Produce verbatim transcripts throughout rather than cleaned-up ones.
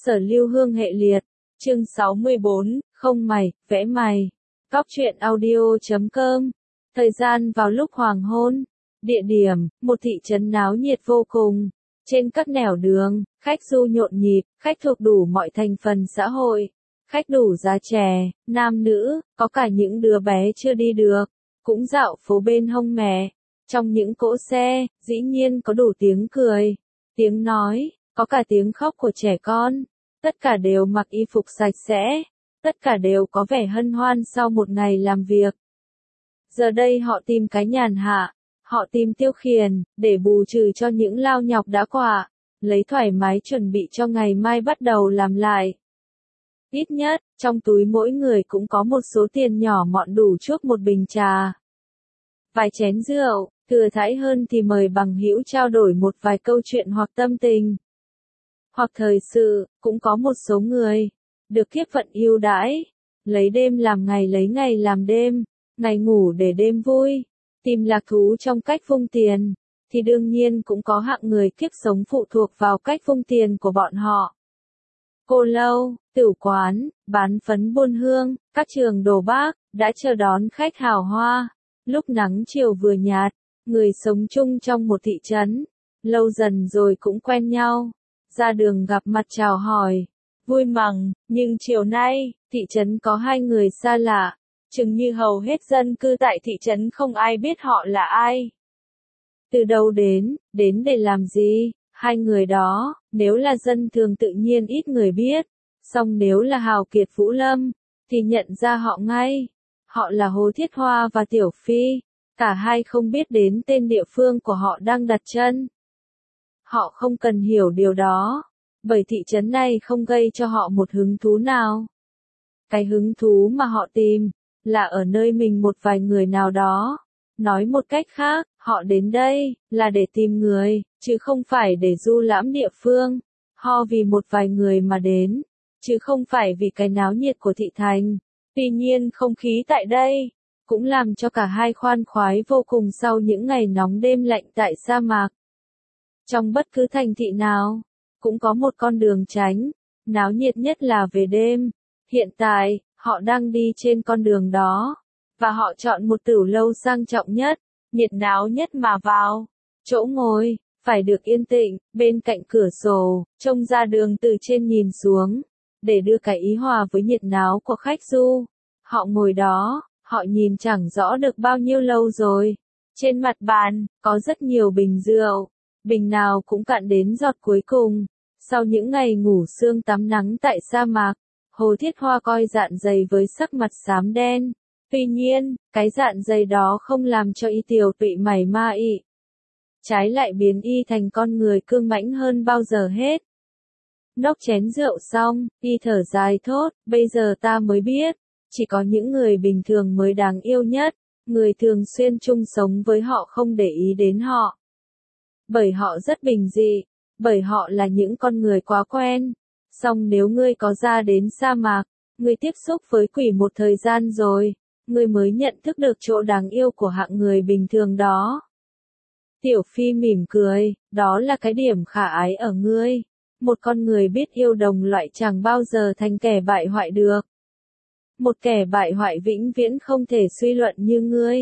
Sở Lưu Hương hệ liệt, chương sáu mươi bốn, không mày, vẽ mày. Góc truyện audio chấm com. Thời gian vào lúc hoàng hôn. Địa điểm, một thị trấn náo nhiệt vô cùng. Trên các nẻo đường, khách du nhộn nhịp, khách thuộc đủ mọi thành phần xã hội. Khách đủ già trẻ, nam nữ, có cả những đứa bé chưa đi được. Cũng dạo phố bên hông mẹ. Trong những cỗ xe, dĩ nhiên có đủ tiếng cười, tiếng nói, có cả tiếng khóc của trẻ con. Tất cả đều mặc y phục sạch sẽ. Tất cả đều có vẻ hân hoan sau một ngày làm việc. Giờ đây họ tìm cái nhàn hạ. Họ tìm tiêu khiển, để bù trừ cho những lao nhọc đã qua. Lấy thoải mái chuẩn bị cho ngày mai bắt đầu làm lại. Ít nhất, trong túi mỗi người cũng có một số tiền nhỏ mọn đủ chuốc một bình trà. Vài chén rượu, thừa thãi hơn thì mời bằng hữu trao đổi một vài câu chuyện hoặc tâm tình. Hoặc thời sự, cũng có một số người, được kiếp vận ưu đãi, lấy đêm làm ngày lấy ngày làm đêm, ngày ngủ để đêm vui, tìm lạc thú trong cách vung tiền, thì đương nhiên cũng có hạng người kiếp sống phụ thuộc vào cách vung tiền của bọn họ. Cô lâu, tửu quán, bán phấn buôn hương, các trường đồ bác, đã chờ đón khách hào hoa. Lúc nắng chiều vừa nhạt, người sống chung trong một thị trấn, lâu dần rồi cũng quen nhau, ra đường gặp mặt chào hỏi, vui mừng, nhưng chiều nay, thị trấn có hai người xa lạ, chừng như hầu hết dân cư tại thị trấn không ai biết họ là ai. Từ đâu đến, đến để làm gì, hai người đó, nếu là dân thường tự nhiên ít người biết, song nếu là hào kiệt Vũ Lâm, thì nhận ra họ ngay. Họ là Hồ Thiết Hoa và Tiểu Phi, cả hai không biết đến tên địa phương của họ đang đặt chân. Họ không cần hiểu điều đó, bởi thị trấn này không gây cho họ một hứng thú nào. Cái hứng thú mà họ tìm, là ở nơi mình một vài người nào đó. Nói một cách khác, họ đến đây, là để tìm người, chứ không phải để du lãm địa phương. Họ vì một vài người mà đến, chứ không phải vì cái náo nhiệt của thị thành. Tuy nhiên không khí tại đây, cũng làm cho cả hai khoan khoái vô cùng sau những ngày nóng đêm lạnh tại sa mạc. Trong bất cứ thành thị nào, cũng có một con đường tránh, náo nhiệt nhất là về đêm. Hiện tại, họ đang đi trên con đường đó, và họ chọn một tửu lâu sang trọng nhất, nhiệt náo nhất mà vào. Chỗ ngồi, phải được yên tĩnh, bên cạnh cửa sổ, trông ra đường từ trên nhìn xuống, để đưa cái ý hòa với nhiệt náo của khách du. Họ ngồi đó, họ nhìn chẳng rõ được bao nhiêu lâu rồi. Trên mặt bàn, có rất nhiều bình rượu, bình nào cũng cạn đến giọt cuối cùng. Sau những ngày ngủ sương tắm nắng tại sa mạc, Hồ Thiết Hoa coi dạn dày với sắc mặt xám đen. Tuy nhiên, cái dạn dày đó không làm cho y tiều tụy mảy ma ị. Trái lại biến y thành con người cương mãnh hơn bao giờ hết. Nốc chén rượu xong, y thở dài thốt, bây giờ ta mới biết, chỉ có những người bình thường mới đáng yêu nhất, người thường xuyên chung sống với họ không để ý đến họ. Bởi họ rất bình dị, bởi họ là những con người quá quen. Song nếu ngươi có ra đến sa mạc, ngươi tiếp xúc với quỷ một thời gian rồi, ngươi mới nhận thức được chỗ đáng yêu của hạng người bình thường đó. Tiểu Phi mỉm cười, đó là cái điểm khả ái ở ngươi. Một con người biết yêu đồng loại chẳng bao giờ thành kẻ bại hoại được. Một kẻ bại hoại vĩnh viễn không thể suy luận như ngươi.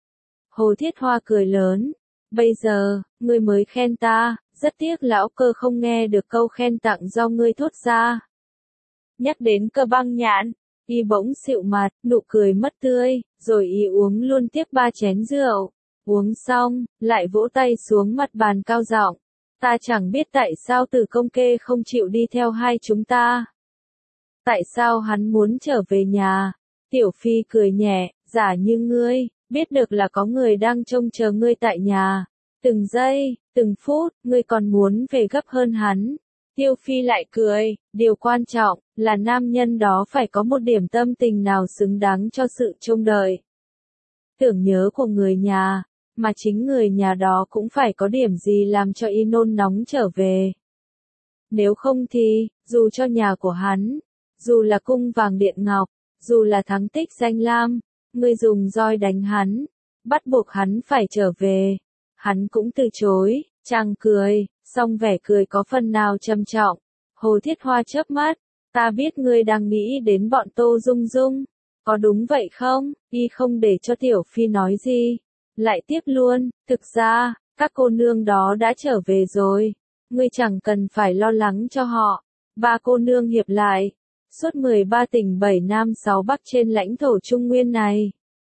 Hồ Thiết Hoa cười lớn, bây giờ, ngươi mới khen ta, rất tiếc lão cơ không nghe được câu khen tặng do ngươi thốt ra. Nhắc đến Cơ Băng Nhạn, y bỗng xịu mặt, nụ cười mất tươi, rồi y uống luôn tiếp ba chén rượu. Uống xong, lại vỗ tay xuống mặt bàn cao giọng. Ta chẳng biết tại sao Tử Công Kê không chịu đi theo hai chúng ta. Tại sao hắn muốn trở về nhà? Tiểu Phi cười nhẹ, giả như ngươi, biết được là có người đang trông chờ ngươi tại nhà. Từng giây, từng phút, ngươi còn muốn về gấp hơn hắn. Tiêu Phi lại cười, điều quan trọng, là nam nhân đó phải có một điểm tâm tình nào xứng đáng cho sự trông đợi. Tưởng nhớ của người nhà, mà chính người nhà đó cũng phải có điểm gì làm cho y nôn nóng trở về. Nếu không thì, dù cho nhà của hắn, dù là cung vàng điện ngọc, dù là thắng tích danh lam, ngươi dùng roi đánh hắn, bắt buộc hắn phải trở về. Hắn cũng từ chối, chàng cười, song vẻ cười có phần nào trầm trọng. Hồ Thiết Hoa chớp mắt, ta biết ngươi đang nghĩ đến bọn Tô Dung Dung. Có đúng vậy không? Y không để cho Tiểu Phi nói gì. Lại tiếp luôn, thực ra, các cô nương đó đã trở về rồi. Ngươi chẳng cần phải lo lắng cho họ. Ba cô nương hiệp lại. Suốt mười ba tỉnh bảy nam sáu bắc trên lãnh thổ Trung Nguyên này.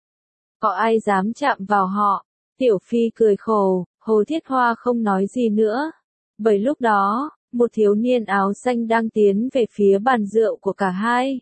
Có ai dám chạm vào họ? Tiểu Phi cười khổ, Hồ Thiết Hoa không nói gì nữa. Bởi lúc đó, một thiếu niên áo xanh đang tiến về phía bàn rượu của cả hai.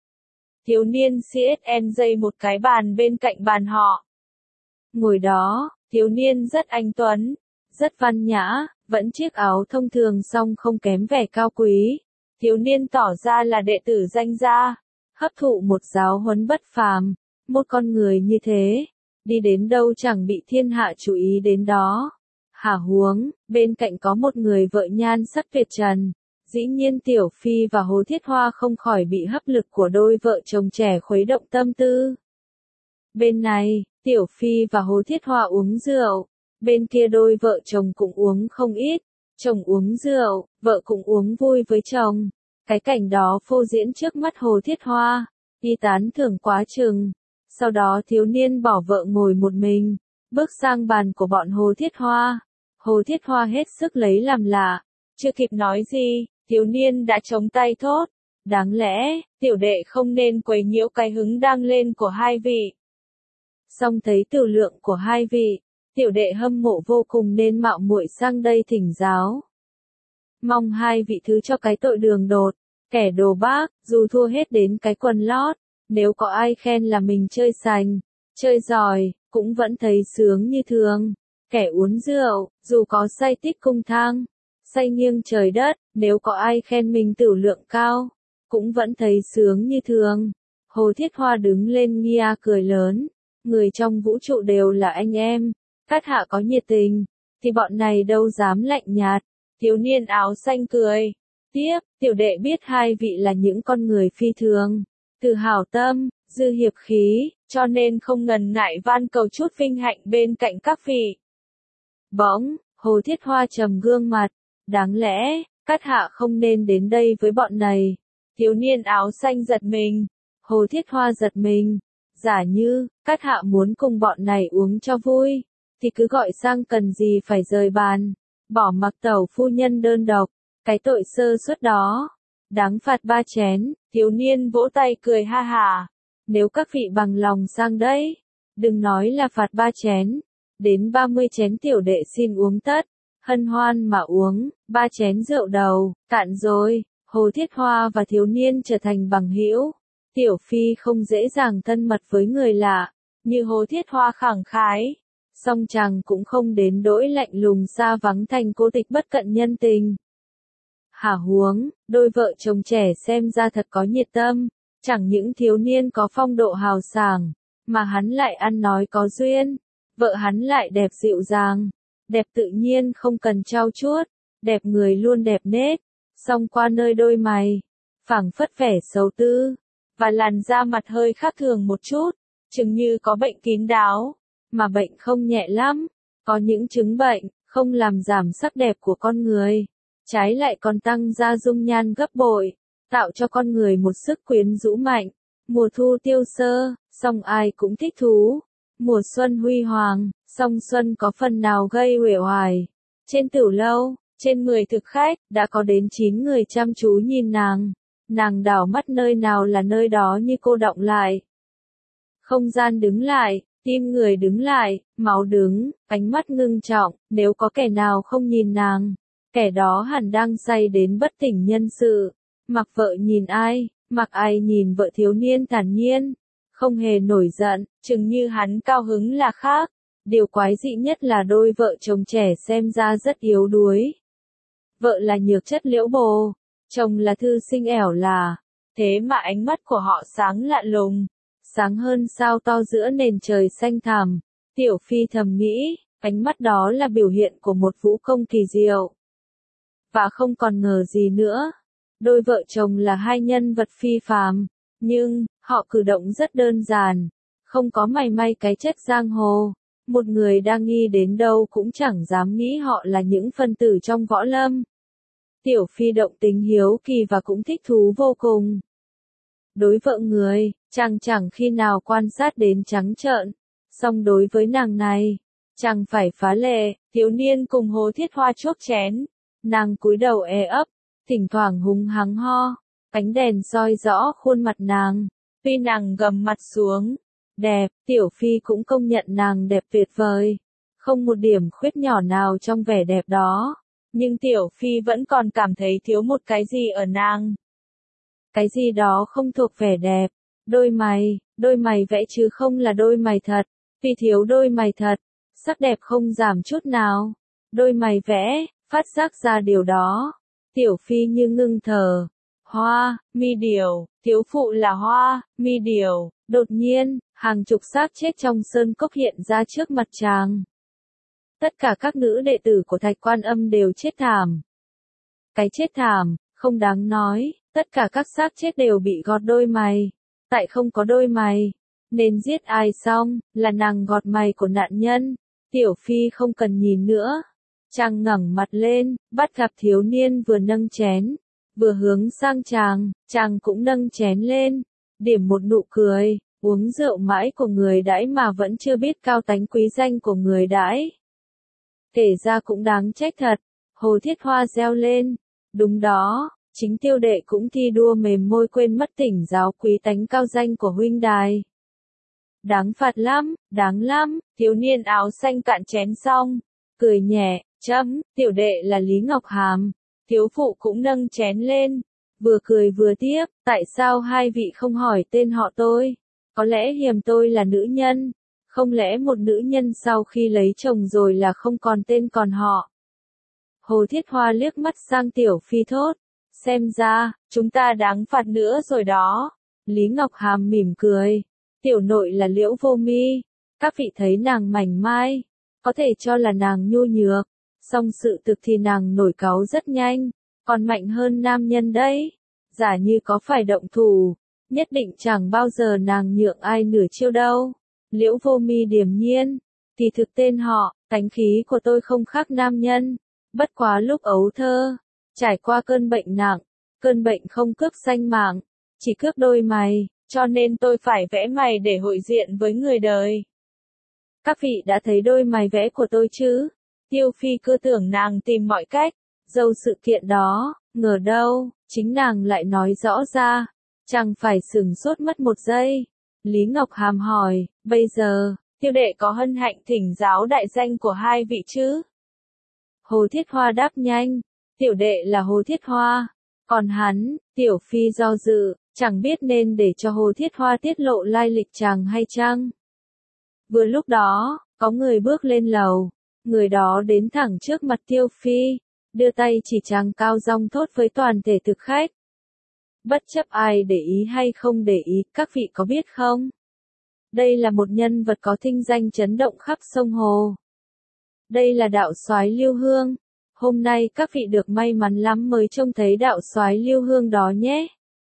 Thiếu niên xê ét en dây một cái bàn bên cạnh bàn họ. Ngồi đó, thiếu niên rất anh tuấn, rất văn nhã, vẫn chiếc áo thông thường song không kém vẻ cao quý. Thiếu niên tỏ ra là đệ tử danh gia, hấp thụ một giáo huấn bất phàm. Một con người như thế, đi đến đâu chẳng bị thiên hạ chú ý đến đó. Hả huống, bên cạnh có một người vợ nhan sắc tuyệt trần. Dĩ nhiên Tiểu Phi và Hồ Thiết Hoa không khỏi bị hấp lực của đôi vợ chồng trẻ khuấy động tâm tư. Bên này, Tiểu Phi và Hồ Thiết Hoa uống rượu, bên kia đôi vợ chồng cũng uống không ít. Chồng uống rượu, vợ cũng uống vui với chồng. Cái cảnh đó phô diễn trước mắt Hồ Thiết Hoa, y tán thưởng quá chừng. Sau đó thiếu niên bỏ vợ ngồi một mình, bước sang bàn của bọn Hồ Thiết Hoa. Hồ Thiết Hoa hết sức lấy làm lạ, chưa kịp nói gì, thiếu niên đã chống tay thốt. Đáng lẽ, tiểu đệ không nên quấy nhiễu cái hứng đang lên của hai vị. Song thấy tiểu lượng của hai vị, tiểu đệ hâm mộ vô cùng nên mạo muội sang đây thỉnh giáo. Mong hai vị thứ cho cái tội đường đột, kẻ đồ bác, dù thua hết đến cái quần lót. Nếu có ai khen là mình chơi sành, chơi giỏi, cũng vẫn thấy sướng như thường. Kẻ uống rượu, dù có say tích cung thang, say nghiêng trời đất, nếu có ai khen mình tửu lượng cao, cũng vẫn thấy sướng như thường. Hồ Thiết Hoa đứng lên nghia cười lớn, người trong vũ trụ đều là anh em, các hạ có nhiệt tình, thì bọn này đâu dám lạnh nhạt. Thiếu niên áo xanh cười, tiếp, tiểu đệ biết hai vị là những con người phi thường. Từ hảo tâm, dư hiệp khí, cho nên không ngần ngại van cầu chút vinh hạnh bên cạnh các vị. Bỗng, Hồ Thiết Hoa trầm gương mặt, đáng lẽ, các hạ không nên đến đây với bọn này. Thiếu niên áo xanh giật mình, Hồ Thiết Hoa giật mình, giả như, các hạ muốn cùng bọn này uống cho vui, thì cứ gọi sang cần gì phải rời bàn, bỏ mặc tẩu phu nhân đơn độc, cái tội sơ suất đó. Đáng phạt ba chén, thiếu niên vỗ tay cười ha hả. Nếu các vị bằng lòng sang đây, đừng nói là phạt ba chén, đến ba mươi chén tiểu đệ xin uống tất, hân hoan mà uống, ba chén rượu đầu, cạn rồi. Hồ Thiết Hoa và thiếu niên trở thành bằng hữu. Tiểu Phi không dễ dàng thân mật với người lạ, như Hồ Thiết Hoa khẳng khái, song chàng cũng không đến nỗi lạnh lùng xa vắng thành cô tịch bất cận nhân tình. Hả huống, đôi vợ chồng trẻ xem ra thật có nhiệt tâm, chẳng những thiếu niên có phong độ hào sảng, mà hắn lại ăn nói có duyên, vợ hắn lại đẹp dịu dàng, đẹp tự nhiên không cần trau chuốt, đẹp người luôn đẹp nết, song qua nơi đôi mày, phảng phất vẻ xấu tư, và làn da mặt hơi khác thường một chút, chừng như có bệnh kín đáo, mà bệnh không nhẹ lắm, có những chứng bệnh, không làm giảm sắc đẹp của con người. Trái lại còn tăng ra dung nhan gấp bội, tạo cho con người một sức quyến rũ mạnh. Mùa thu tiêu sơ, song ai cũng thích thú. Mùa xuân huy hoàng, song xuân có phần nào gây uể oải. Trên tiểu lâu, trên mười thực khách, đã có đến chín người chăm chú nhìn nàng. Nàng đảo mắt nơi nào là nơi đó như cô đọng lại. Không gian đứng lại, tim người đứng lại, máu đứng, ánh mắt ngưng trọng, nếu có kẻ nào không nhìn nàng. Kẻ đó hẳn đang say đến bất tỉnh nhân sự. Mặc vợ nhìn ai, mặc ai nhìn vợ thiếu niên thản nhiên, không hề nổi giận, chừng như hắn cao hứng là khác. Điều quái dị nhất là đôi vợ chồng trẻ xem ra rất yếu đuối. Vợ là nhược chất liễu bồ, chồng là thư sinh ẻo là, thế mà ánh mắt của họ sáng lạ lùng, sáng hơn sao to giữa nền trời xanh thẳm. Tiểu Phi thầm nghĩ, ánh mắt đó là biểu hiện của một vũ công kỳ diệu. Và không còn ngờ gì nữa, đôi vợ chồng là hai nhân vật phi phàm, nhưng, họ cử động rất đơn giản, không có mảy may cái chất giang hồ. Một người đang nghi đến đâu cũng chẳng dám nghĩ họ là những phân tử trong võ lâm. Tiểu Phi động tính hiếu kỳ và cũng thích thú vô cùng. Đối vợ người, chàng chẳng khi nào quan sát đến trắng trợn, song đối với nàng này, chàng phải phá lệ. Thiếu niên cùng Hồ Thiết Hoa chuốc chén, nàng cúi đầu e ấp, thỉnh thoảng hùng hắng ho, ánh đèn soi rõ khuôn mặt nàng, tuy nàng gầm mặt xuống, đẹp, Tiểu Phi cũng công nhận nàng đẹp tuyệt vời, không một điểm khuyết nhỏ nào trong vẻ đẹp đó, nhưng Tiểu Phi vẫn còn cảm thấy thiếu một cái gì ở nàng. Cái gì đó không thuộc vẻ đẹp, đôi mày, đôi mày vẽ chứ không là đôi mày thật, vì thiếu đôi mày thật, sắc đẹp không giảm chút nào, đôi mày vẽ, phát giác ra điều đó. Tiểu Phi như ngưng thở, hoa, mi điểu, thiếu phụ là hoa, mi điểu, đột nhiên, hàng chục xác chết trong sơn cốc hiện ra trước mặt chàng. Tất cả các nữ đệ tử của Thạch Quan Âm đều chết thảm. Cái chết thảm, không đáng nói, tất cả các xác chết đều bị gọt đôi mày. Tại không có đôi mày, nên giết ai xong, là nàng gọt mày của nạn nhân. Tiểu Phi không cần nhìn nữa. Chàng ngẩng mặt lên, bắt gặp thiếu niên vừa nâng chén, vừa hướng sang chàng, chàng cũng nâng chén lên, điểm một nụ cười, uống rượu mãi của người đãi mà vẫn chưa biết cao tánh quý danh của người đãi. Kể ra cũng đáng trách thật, Hồ Thiết Hoa reo lên, đúng đó, chính Tiêu đệ cũng thi đua mềm môi quên mất tỉnh giáo quý tánh cao danh của huynh đài. Đáng phạt lắm, đáng lắm, thiếu niên áo xanh cạn chén xong, cười nhẹ, chấm, tiểu đệ là Lý Ngọc Hàm, thiếu phụ cũng nâng chén lên, vừa cười vừa tiếp, tại sao hai vị không hỏi tên họ tôi, có lẽ hiềm tôi là nữ nhân, không lẽ một nữ nhân sau khi lấy chồng rồi là không còn tên còn họ. Hồ Thiết Hoa liếc mắt sang Tiểu Phi thốt, xem ra, chúng ta đáng phạt nữa rồi đó. Lý Ngọc Hàm mỉm cười, tiểu nội là Liễu Vô Mi, các vị thấy nàng mảnh mai, có thể cho là nàng nhu nhược, song sự thực thì nàng nổi cáu rất nhanh, còn mạnh hơn nam nhân đấy. Giả như có phải động thủ, nhất định chẳng bao giờ nàng nhượng ai nửa chiêu đâu. Liễu Vô Mi điềm nhiên, thì thực tên họ, tánh khí của tôi không khác nam nhân, bất quá lúc ấu thơ, trải qua cơn bệnh nặng, cơn bệnh không cướp sanh mạng, chỉ cướp đôi mày, cho nên tôi phải vẽ mày để hội diện với người đời. Các vị đã thấy đôi mày vẽ của tôi chứ? Tiêu Phi cứ tưởng nàng tìm mọi cách, dâu sự kiện đó, ngờ đâu, chính nàng lại nói rõ ra, chẳng phải sửng sốt mất một giây. Lý Ngọc Hàm hỏi, bây giờ, tiêu đệ có hân hạnh thỉnh giáo đại danh của hai vị chứ? Hồ Thiết Hoa đáp nhanh, tiểu đệ là Hồ Thiết Hoa, còn hắn, Tiểu Phi do dự, chẳng biết nên để cho Hồ Thiết Hoa tiết lộ lai lịch chàng hay chăng. Vừa lúc đó, có người bước lên lầu, người đó đến thẳng trước mặt Tiêu Phi, đưa tay chỉ chàng cao giọng thốt với toàn thể thực khách. Bất chấp ai để ý hay không để ý, các vị có biết không? Đây là một nhân vật có thinh danh chấn động khắp sông Hồ. Đây là đạo soái Lưu Hương. Hôm nay các vị được may mắn lắm mới trông thấy đạo soái Lưu Hương đó nhé.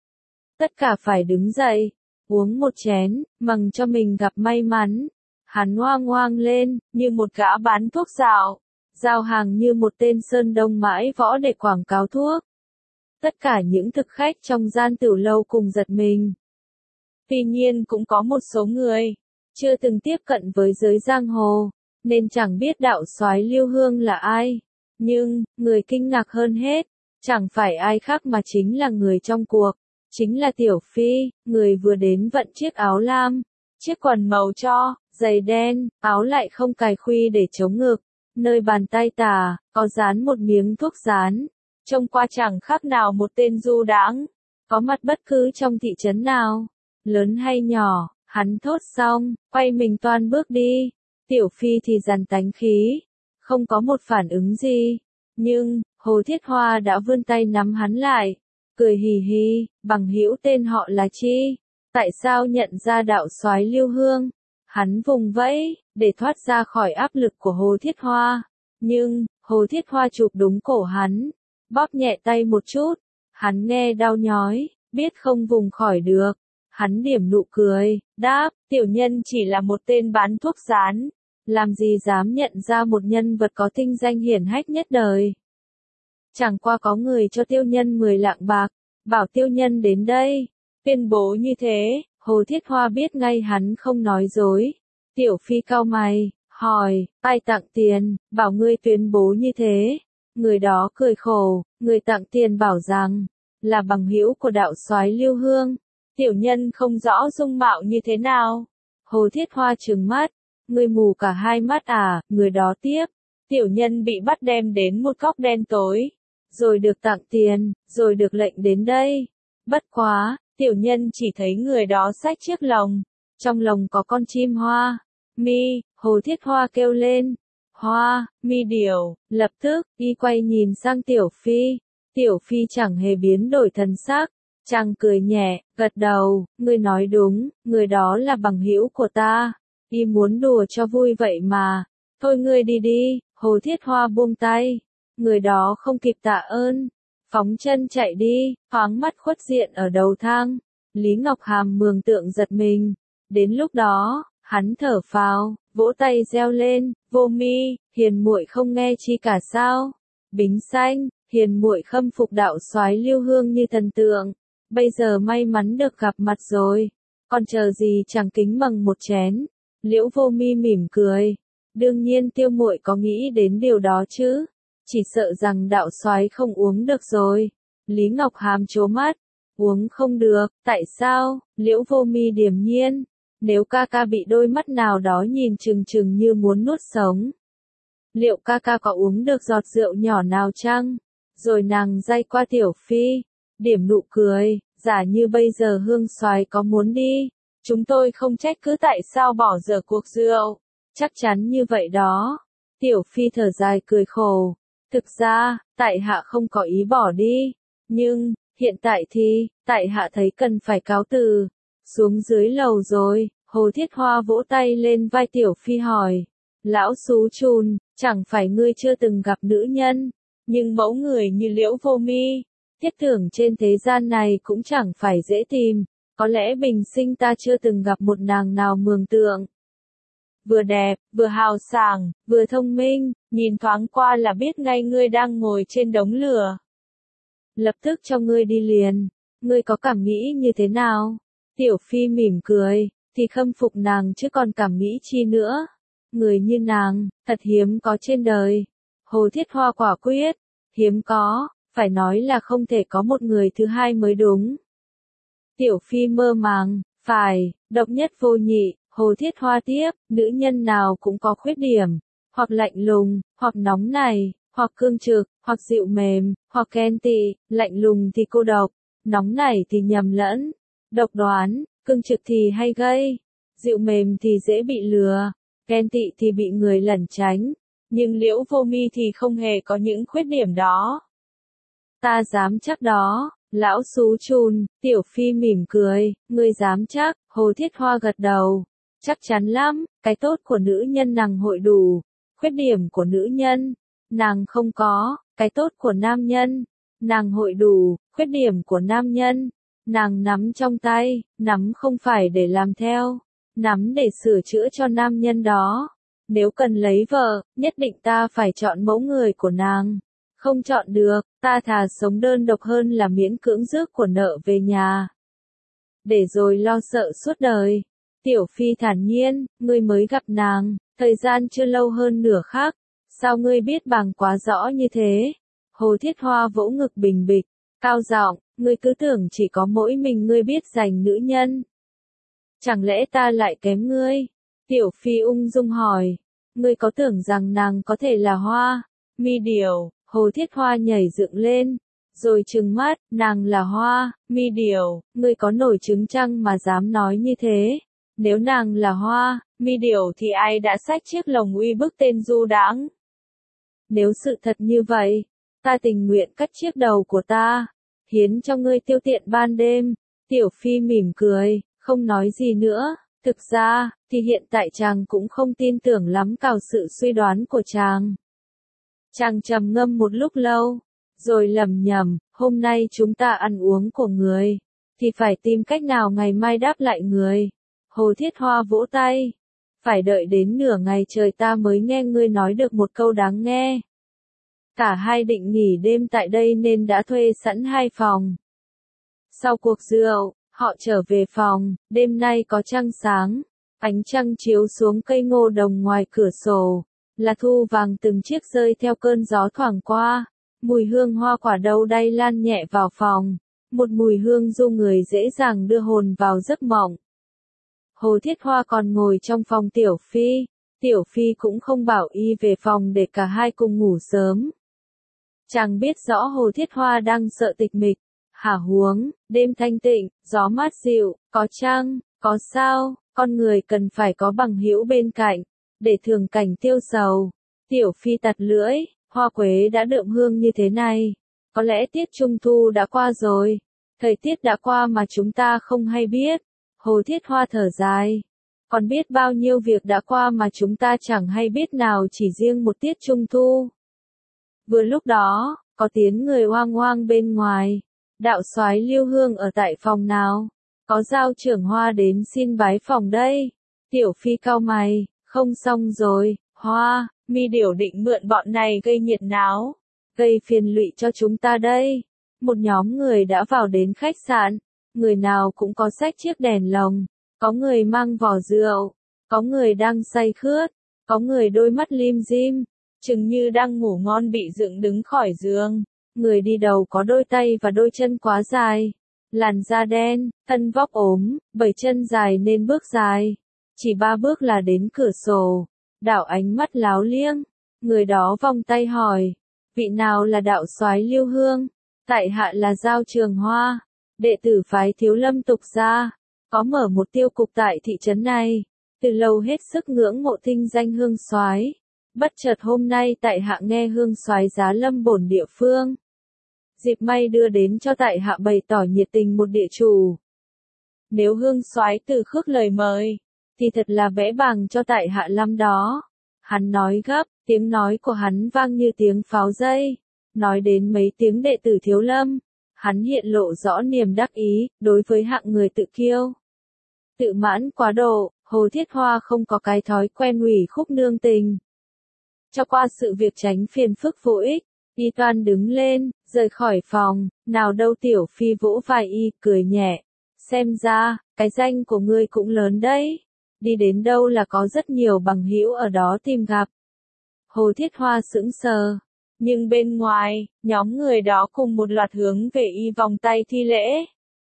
Tất cả phải đứng dậy, uống một chén, mừng cho mình gặp may mắn. Hắn hoang hoang lên, như một gã bán thuốc dạo, giao hàng như một tên sơn đông mãi võ để quảng cáo thuốc. Tất cả những thực khách trong gian tửu lâu cùng giật mình. Tuy nhiên cũng có một số người, chưa từng tiếp cận với giới giang hồ, nên chẳng biết đạo soái Lưu Hương là ai. Nhưng, người kinh ngạc hơn hết, chẳng phải ai khác mà chính là người trong cuộc, chính là Tiểu Phi, người vừa đến vận chiếc áo lam, chiếc quần màu cho, giày đen, áo lại không cài khuy để chống ngực, nơi bàn tay tả, có dán một miếng thuốc dán, trông qua chẳng khác nào một tên du đãng, có mặt bất cứ trong thị trấn nào, lớn hay nhỏ, hắn thốt xong, quay mình toan bước đi, Tiểu Phi thì dằn tánh khí, không có một phản ứng gì, nhưng, Hồ Thiết Hoa đã vươn tay nắm hắn lại, cười hì hì, bằng hữu tên họ là chi? Tại sao nhận ra đạo soái Lưu Hương? Hắn vùng vẫy, để thoát ra khỏi áp lực của Hồ Thiết Hoa, nhưng, Hồ Thiết Hoa chụp đúng cổ hắn, bóp nhẹ tay một chút, hắn nghe đau nhói, biết không vùng khỏi được, hắn điểm nụ cười, đáp, tiểu nhân chỉ là một tên bán thuốc dán. Làm gì dám nhận ra một nhân vật có thinh danh hiển hách nhất đời. Chẳng qua có người cho tiêu nhân mười lạng bạc, bảo tiêu nhân đến đây. Tuyên bố như thế, Hồ Thiết Hoa biết ngay hắn không nói dối. Tiểu Phi cau mày, hỏi, ai tặng tiền, bảo ngươi tuyên bố như thế. Người đó cười khổ, người tặng tiền bảo rằng, là bằng hữu của đạo soái Lưu Hương. Tiểu nhân không rõ dung mạo như thế nào. Hồ Thiết Hoa trừng mắt, ngươi mù cả hai mắt à, người đó tiếp. Tiểu nhân bị bắt đem đến một góc đen tối, rồi được tặng tiền, rồi được lệnh đến đây. Bất quá, tiểu nhân chỉ thấy người đó xách chiếc lồng, trong lồng có con chim hoa. Mi, Hồ Thiết Hoa kêu lên. Hoa, mi điểu, lập tức, y quay nhìn sang Tiểu Phi. Tiểu Phi chẳng hề biến đổi thần sắc, chàng cười nhẹ, gật đầu, ngươi nói đúng, người đó là bằng hữu của ta. Y muốn đùa cho vui vậy mà. Thôi ngươi đi đi, Hồ Thiết Hoa buông tay. Người đó không kịp tạ ơn, phóng chân chạy đi, thoáng mắt khuất diện ở đầu thang. Lý Ngọc Hàm mường tượng giật mình. Đến lúc đó, hắn thở phào, vỗ tay reo lên, Vô Mi, hiền muội không nghe chi cả sao? Bính Xanh, hiền muội khâm phục đạo soái Lưu Hương như thần tượng, bây giờ may mắn được gặp mặt rồi, còn chờ gì chẳng kính mừng một chén. Liễu Vô Mi mỉm cười, đương nhiên Tiêu muội có nghĩ đến điều đó chứ, chỉ sợ rằng đạo soái không uống được rồi. Lý Ngọc Hàm trố mắt, uống không được, tại sao? Liễu Vô Mi điềm nhiên, nếu ca ca bị đôi mắt nào đó nhìn chừng chừng như muốn nuốt sống, liệu ca ca có uống được giọt rượu nhỏ nào chăng? Rồi nàng day qua Tiểu Phi, điểm nụ cười, giả như bây giờ Hương soái có muốn đi, chúng tôi không trách cứ tại sao bỏ dở cuộc rượu, chắc chắn như vậy đó. Tiểu Phi thở dài cười khổ, thực ra, tại hạ không có ý bỏ đi, nhưng, hiện tại thì, tại hạ thấy cần phải cáo từ. Xuống dưới lầu rồi, Hồ Thiết Hoa vỗ tay lên vai Tiểu Phi hỏi, lão xú chùn, chẳng phải ngươi chưa từng gặp nữ nhân, nhưng mẫu người như Liễu Vô Mi, thiết tưởng trên thế gian này cũng chẳng phải dễ tìm, có lẽ bình sinh ta chưa từng gặp một nàng nào mường tượng. Vừa đẹp, vừa hào sảng, vừa thông minh, nhìn thoáng qua là biết ngay ngươi đang ngồi trên đống lửa. Lập tức cho ngươi đi liền, ngươi có cảm nghĩ như thế nào? Tiểu Phi mỉm cười, thì khâm phục nàng chứ còn cảm nghĩ chi nữa. Người như nàng, thật hiếm có trên đời. Hồ Thiết Hoa quả quyết, hiếm có, phải nói là không thể có một người thứ hai mới đúng. Tiểu Phi mơ màng, phải, độc nhất vô nhị. Hồ Thiết Hoa tiếp, nữ nhân nào cũng có khuyết điểm, hoặc lạnh lùng, hoặc nóng nảy, hoặc cương trực, hoặc dịu mềm, hoặc ghen tị. Lạnh lùng thì cô độc, nóng nảy thì nhầm lẫn, độc đoán, cương trực thì hay gây, dịu mềm thì dễ bị lừa, ghen tị thì bị người lẩn tránh. Nhưng Liễu Vô Mi thì không hề có những khuyết điểm đó. Ta dám chắc đó. Lão xú chùn, Tiểu Phi mỉm cười, ngươi dám chắc? Hồ Thiết Hoa gật đầu, chắc chắn lắm, cái tốt của nữ nhân nàng hội đủ, khuyết điểm của nữ nhân, nàng không có, cái tốt của nam nhân, nàng hội đủ, khuyết điểm của nam nhân, nàng nắm trong tay, nắm không phải để làm theo, nắm để sửa chữa cho nam nhân đó. Nếu cần lấy vợ, nhất định ta phải chọn mẫu người của nàng. Không chọn được, ta thà sống đơn độc hơn là miễn cưỡng rước của nợ về nhà. Để rồi lo sợ suốt đời. Tiểu Phi thản nhiên, ngươi mới gặp nàng, thời gian chưa lâu hơn nửa khắc. Sao ngươi biết bằng quá rõ như thế? Hồ Thiết Hoa vỗ ngực bình bịch, cao giọng, ngươi cứ tưởng chỉ có mỗi mình ngươi biết giành nữ nhân. Chẳng lẽ ta lại kém ngươi? Tiểu Phi ung dung hỏi, ngươi có tưởng rằng nàng có thể là Hoa, Mi điểu? Hồ Thiết Hoa nhảy dựng lên, rồi trừng mắt, nàng là Hoa, Mi điểu, ngươi có nổi trứng chăng mà dám nói như thế? Nếu nàng là Hoa, Mi điểu thì ai đã xách chiếc lồng uy bức tên du đãng? Nếu sự thật như vậy, ta tình nguyện cắt chiếc đầu của ta, hiến cho ngươi tiêu tiện ban đêm. Tiểu Phi mỉm cười, không nói gì nữa. Thực ra, thì hiện tại chàng cũng không tin tưởng lắm vào sự suy đoán của chàng. Chàng trầm ngâm một lúc lâu, rồi lẩm nhẩm, hôm nay chúng ta ăn uống của người, thì phải tìm cách nào ngày mai đáp lại người. Hồ Thiết Hoa vỗ tay, phải đợi đến nửa ngày trời ta mới nghe ngươi nói được một câu đáng nghe. Cả hai định nghỉ đêm tại đây nên đã thuê sẵn hai phòng. Sau cuộc rượu, họ trở về phòng, đêm nay có trăng sáng, ánh trăng chiếu xuống cây ngô đồng ngoài cửa sổ, là thu vàng từng chiếc rơi theo cơn gió thoảng qua, mùi hương hoa quả đậu đay lan nhẹ vào phòng, một mùi hương du người dễ dàng đưa hồn vào giấc mộng. Hồ Thiết Hoa còn ngồi trong phòng Tiểu Phi, Tiểu Phi cũng không bảo y về phòng để cả hai cùng ngủ sớm. Chàng biết rõ Hồ Thiết Hoa đang sợ tịch mịch, hả huống, đêm thanh tịnh, gió mát dịu, có trăng, có sao, con người cần phải có bằng hữu bên cạnh, để thường cảnh tiêu sầu. Tiểu Phi tặc lưỡi, hoa quế đã đượm hương như thế này, có lẽ tiết trung thu đã qua rồi, thời tiết đã qua mà chúng ta không hay biết. Hồ Thiết Hoa thở dài, còn biết bao nhiêu việc đã qua mà chúng ta chẳng hay biết nào chỉ riêng một tiết trung thu. Vừa lúc đó, có tiếng người oang oang bên ngoài, đạo soái Lưu Hương ở tại phòng nào, có giao trưởng Hoa đến xin bái phòng đây. Tiểu Phi cau mày, không xong rồi, Hoa, mi điểu định mượn bọn này gây nhiệt náo, gây phiền lụy cho chúng ta đây. Một nhóm người đã vào đến khách sạn, người nào cũng có xách chiếc đèn lồng, có người mang vỏ rượu, có người đang say khướt, có người đôi mắt lim dim, chừng như đang ngủ ngon bị dựng đứng khỏi giường. Người đi đầu có đôi tay và đôi chân quá dài, làn da đen, thân vóc ốm, bảy chân dài nên bước dài, chỉ ba bước là đến cửa sổ, đảo ánh mắt láo liếng. Người đó vòng tay hỏi, vị nào là đạo soái Lưu Hương? Tại hạ là Giao Trường Hoa, đệ tử phái Thiếu Lâm tục gia, có mở một tiêu cục tại thị trấn này, từ lâu hết sức ngưỡng mộ thinh danh Hương soái. Bất chợt hôm nay tại hạ nghe Hương soái giá lâm bổn địa phương, dịp may đưa đến cho tại hạ bày tỏ nhiệt tình một địa chủ. Nếu Hương soái từ khước lời mời, thì thật là vẽ bằng cho tại hạ lắm đó. Hắn nói gấp, tiếng nói của hắn vang như tiếng pháo dây, nói đến mấy tiếng đệ tử Thiếu Lâm, hắn hiện lộ rõ niềm đắc ý, đối với hạng người tự kiêu, tự mãn quá độ, Hồ Thiết Hoa không có cái thói quen ủy khúc nương tình. Cho qua sự việc tránh phiền phức vô ích, y toan đứng lên, rời khỏi phòng, nào đâu Tiểu Phi vỗ vai y, cười nhẹ, xem ra, cái danh của ngươi cũng lớn đấy, đi đến đâu là có rất nhiều bằng hữu ở đó tìm gặp. Hồ Thiết Hoa sững sờ, nhưng bên ngoài, nhóm người đó cùng một loạt hướng về y vòng tay thi lễ.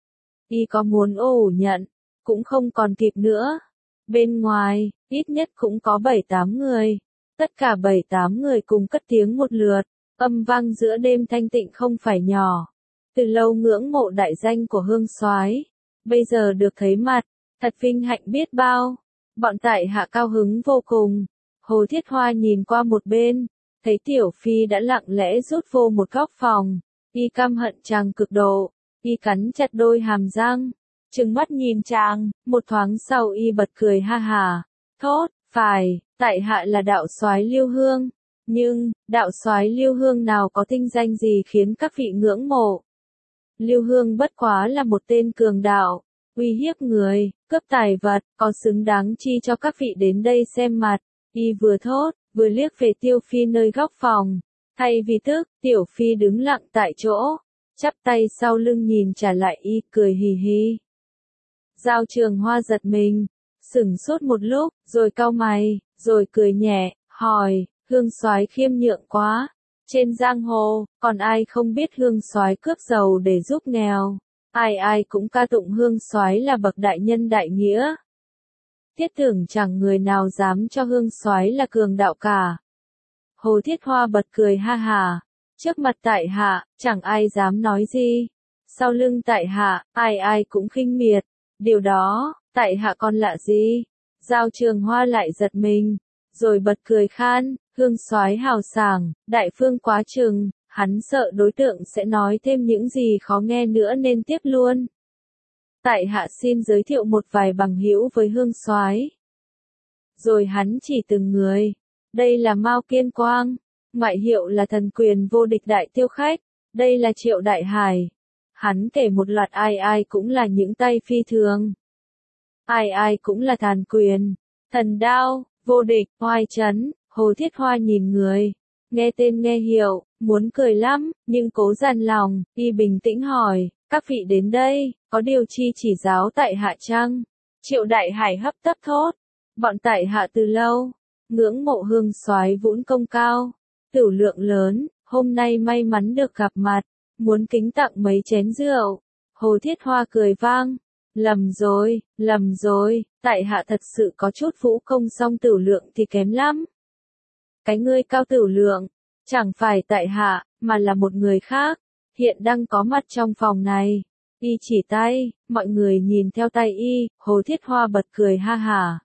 Y có muốn ổ nhận, cũng không còn kịp nữa. Bên ngoài, ít nhất cũng có bảy tám người, tất cả bảy tám người cùng cất tiếng một lượt, âm vang giữa đêm thanh tịnh không phải nhỏ. Từ lâu ngưỡng mộ đại danh của Hương soái, bây giờ được thấy mặt, thật vinh hạnh biết bao. Bọn tại hạ cao hứng vô cùng. Hồ Thiết Hoa nhìn qua một bên, thấy Tiểu Phi đã lặng lẽ rút vô một góc phòng, y căm hận chàng cực độ, y cắn chặt đôi hàm răng, trừng mắt nhìn chàng, một thoáng sau y bật cười ha hà, thốt, phải, tại hạ là đạo soái Lưu Hương, nhưng, đạo soái Lưu Hương nào có tinh danh gì khiến các vị ngưỡng mộ. Lưu Hương bất quá là một tên cường đạo, uy hiếp người, cướp tài vật, có xứng đáng chi cho các vị đến đây xem mặt. Y vừa thốt, vừa liếc về Tiểu Phi nơi góc phòng, thay vì tức, Tiểu Phi đứng lặng tại chỗ, chắp tay sau lưng nhìn trả lại y, cười hì hì. Giao Trường Hoa giật mình, sửng sốt một lúc, rồi cau mày, rồi cười nhẹ, hỏi, Hương soái khiêm nhượng quá, trên giang hồ, còn ai không biết Hương soái cướp giàu để giúp nghèo, ai ai cũng ca tụng Hương soái là bậc đại nhân đại nghĩa. Thiết tưởng chẳng người nào dám cho Hương soái là cường đạo cả. Hồ Thiết Hoa bật cười ha hà, trước mặt tại hạ, chẳng ai dám nói gì. Sau lưng tại hạ, ai ai cũng khinh miệt. Điều đó, tại hạ còn lạ gì? Giao Trường Hoa lại giật mình, rồi bật cười khan, Hương soái hào sảng, đại phương quá chừng, hắn sợ đối tượng sẽ nói thêm những gì khó nghe nữa nên tiếp luôn. Tại hạ xin giới thiệu một vài bằng hữu với Hương soái. Rồi hắn chỉ từng người. Đây là Mao Kiên Quang, ngoại hiệu là thần quyền vô địch đại tiêu khách. Đây là Triệu Đại Hải. Hắn kể một loạt ai ai cũng là những tay phi thường. Ai ai cũng là thần quyền, thần đao, vô địch, oai chấn. Hồ Thiết Hoa nhìn người, nghe tên nghe hiệu, muốn cười lắm, nhưng cố dằn lòng, y bình tĩnh hỏi, các vị đến đây, có điều chi chỉ giáo tại hạ chăng? Triệu Đại Hải hấp tấp thốt, bọn tại hạ từ lâu, ngưỡng mộ hương soái vũn công cao, tửu lượng lớn, hôm nay may mắn được gặp mặt, muốn kính tặng mấy chén rượu. Hồ Thiết Hoa cười vang, lầm rồi, lầm rồi, tại hạ thật sự có chút vũ công song tửu lượng thì kém lắm. Cái ngươi cao tửu lượng, chẳng phải tại hạ, mà là một người khác, hiện đang có mặt trong phòng này. Y chỉ tay, mọi người nhìn theo tay y, Hồ Thiết Hoa bật cười ha hả.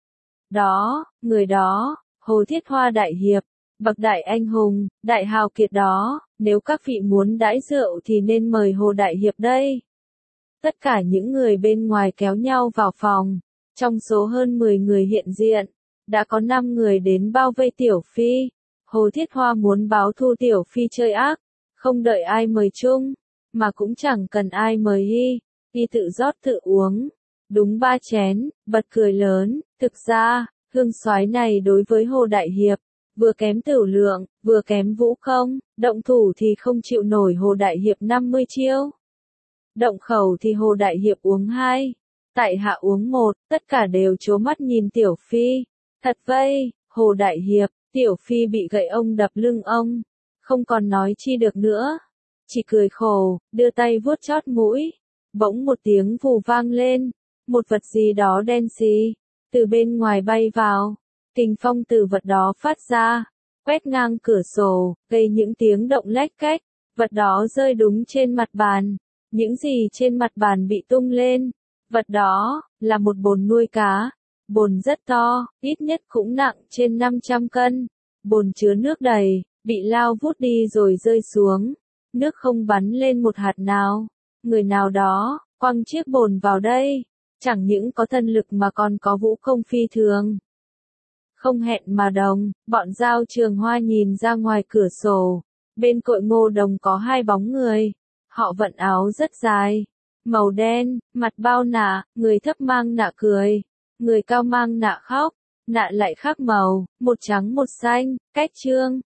Đó, người đó, Hồ Thiết Hoa đại hiệp, bậc đại anh hùng, đại hào kiệt đó, nếu các vị muốn đãi rượu thì nên mời Hồ đại hiệp đây. Tất cả những người bên ngoài kéo nhau vào phòng, trong số hơn mười người hiện diện, đã có năm người đến bao vây Tiểu Phi. Hồ Thiết Hoa muốn báo thù Tiểu Phi chơi ác, không đợi ai mời chung, mà cũng chẳng cần ai mời y, y tự rót tự uống, đúng ba chén, bật cười lớn, thực ra, hương soái này đối với Hồ đại hiệp, vừa kém tửu lượng, vừa kém vũ công, động thủ thì không chịu nổi Hồ đại hiệp năm mươi chiêu. Động khẩu thì Hồ đại hiệp uống hai, tại hạ uống một, tất cả đều trố mắt nhìn Tiểu Phi. Thật vây, Hồ đại hiệp, Tiểu Phi bị gậy ông đập lưng ông, không còn nói chi được nữa, chỉ cười khổ, đưa tay vuốt chót mũi. Bỗng một tiếng vù vang lên, một vật gì đó đen xì từ bên ngoài bay vào, kình phong từ vật đó phát ra, quét ngang cửa sổ, gây những tiếng động lách cách, vật đó rơi đúng trên mặt bàn. Những gì trên mặt bàn bị tung lên, vật đó là một bồn nuôi cá, bồn rất to, ít nhất cũng nặng trên năm trăm cân, bồn chứa nước đầy, bị lao vút đi rồi rơi xuống, nước không bắn lên một hạt nào. Người nào đó quăng chiếc bồn vào đây, chẳng những có thân lực mà còn có vũ công phi thường. Không hẹn mà đồng, bọn Giao Trường Hoa nhìn ra ngoài cửa sổ, bên cội ngô đồng có hai bóng người. Họ vận áo rất dài, màu đen, mặt bao nạ, người thấp mang nạ cười, người cao mang nạ khóc, nạ lại khác màu, một trắng một xanh, cách trương.